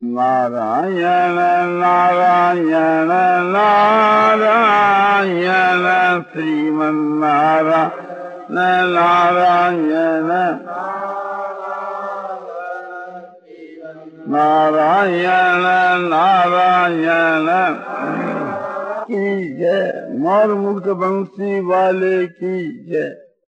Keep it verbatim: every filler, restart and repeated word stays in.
नारायण नारायण नारायण श्रीमन्नारायण नारायण नारायण नारायण की जय। मोर मुक्त बंसी वाले की जय।